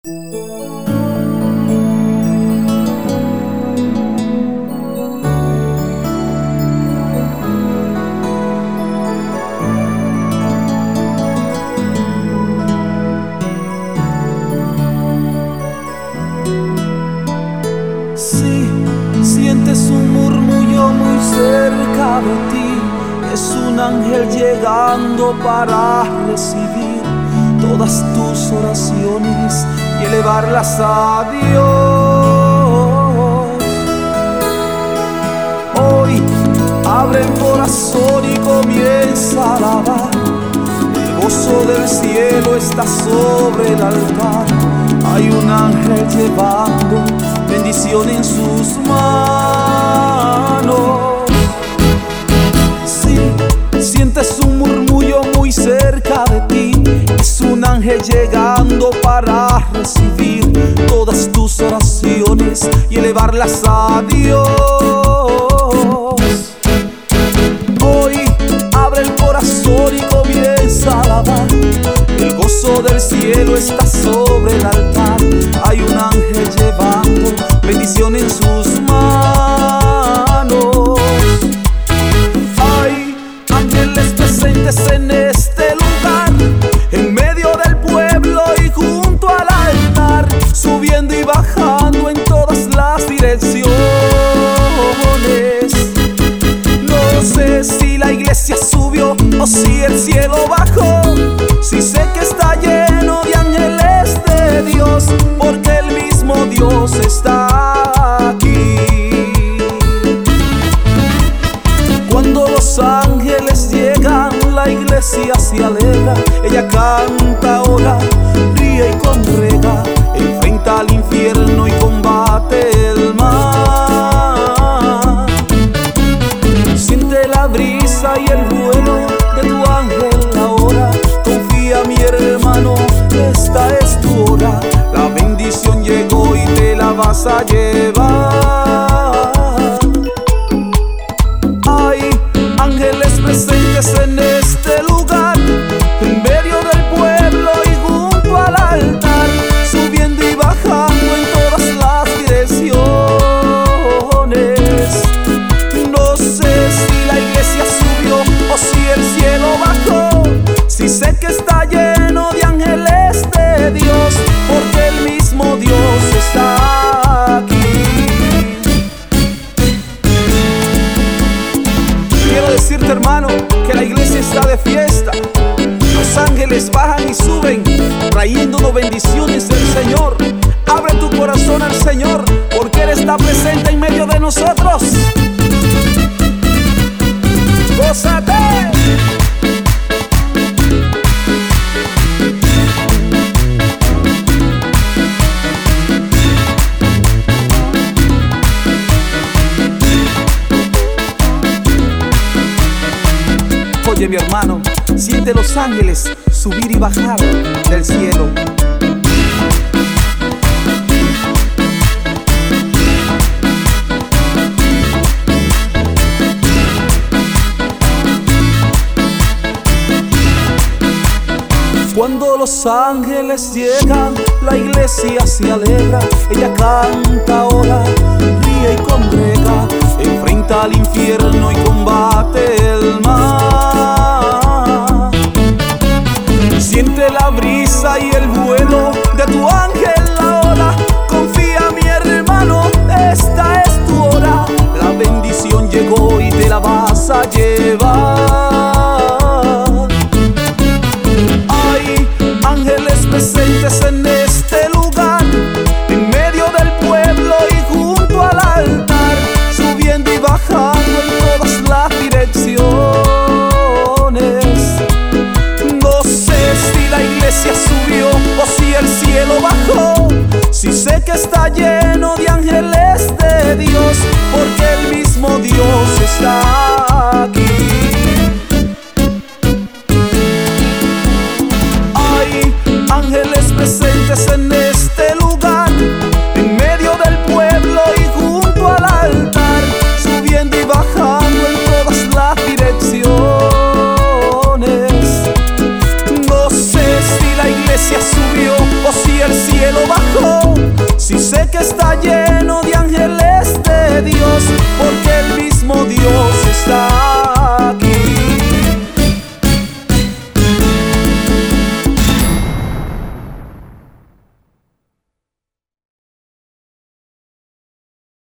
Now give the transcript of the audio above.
Si sientes un murmullo muy cerca de ti, es un ángel llegando para recibir todas tus oraciones y elevarlas a Dios. Hoy abre el corazón y comienza a alabar. El gozo del cielo está sobre el altar. Hay un ángel llevando bendición en sus manos. Si sientes un murmullo muy cerca de ti, es un ángel llegando para recibir todas tus oraciones y elevarlas a Dios. Hoy abre el corazón y comienza a alabar. El gozo del cielo está sobre el altar. Hay un ángel llevando bendición en sus manos. Hay ángeles presentes en este lugar, en medio del pueblo y junto al altar, subiendo y bajando en todas las direcciones. No sé si la iglesia subió o si el cielo bajó. Si sé que está lleno de ángeles de Dios, porque el mismo Dios está aquí. Cuando los ángeles llegan, la iglesia se alegra. Ella canta ahora, ríe y congrega, enfrenta al infierno y combate el mal. Siente la brisa y el vuelo de tu ángel ahora. Confía, mi hermano, esta es tu hora. La bendición llegó y te la vas a llevar. Hay ángeles presentes en este lugar, en medio del pueblo y junto al altar, subiendo y bajando en todas las direcciones. No sé si la iglesia subió o si el cielo bajó. Si sé que está lleno de ángeles de Dios, porque el mismo Dios está aquí. Quiero decirte, hermano, que la iglesia está de fiesta. Los ángeles bajan y suben, trayéndonos bendiciones del Señor. Abre tu corazón al Señor, porque Él está presente en medio de nosotros. ¡Gózate! Oye, mi hermano, siente los ángeles subir y bajar del cielo. Cuando los ángeles llegan, la iglesia se alegra. Ella canta ahora, ríe y congrega, enfrenta al infierno y combate el mal. Siente la brisa y el vuelo de tu ángel ahora. Confía, mi hermano, esta es tu hora. La bendición llegó y te la vas a llevar. Hay ángeles presentes en este lugar, en medio del pueblo y junto al altar, subiendo y bajando en todas las direcciones. No sé si la iglesia subió o si el cielo bajó. Si sé que está lleno de ángeles de Dios, porque el mismo Dios está aquí. Hay ángeles presentes en este lugar, en medio del pueblo y junto al altar, subiendo y bajando en todas las direcciones. No sé si la iglesia subió o si el cielo bajó. está lleno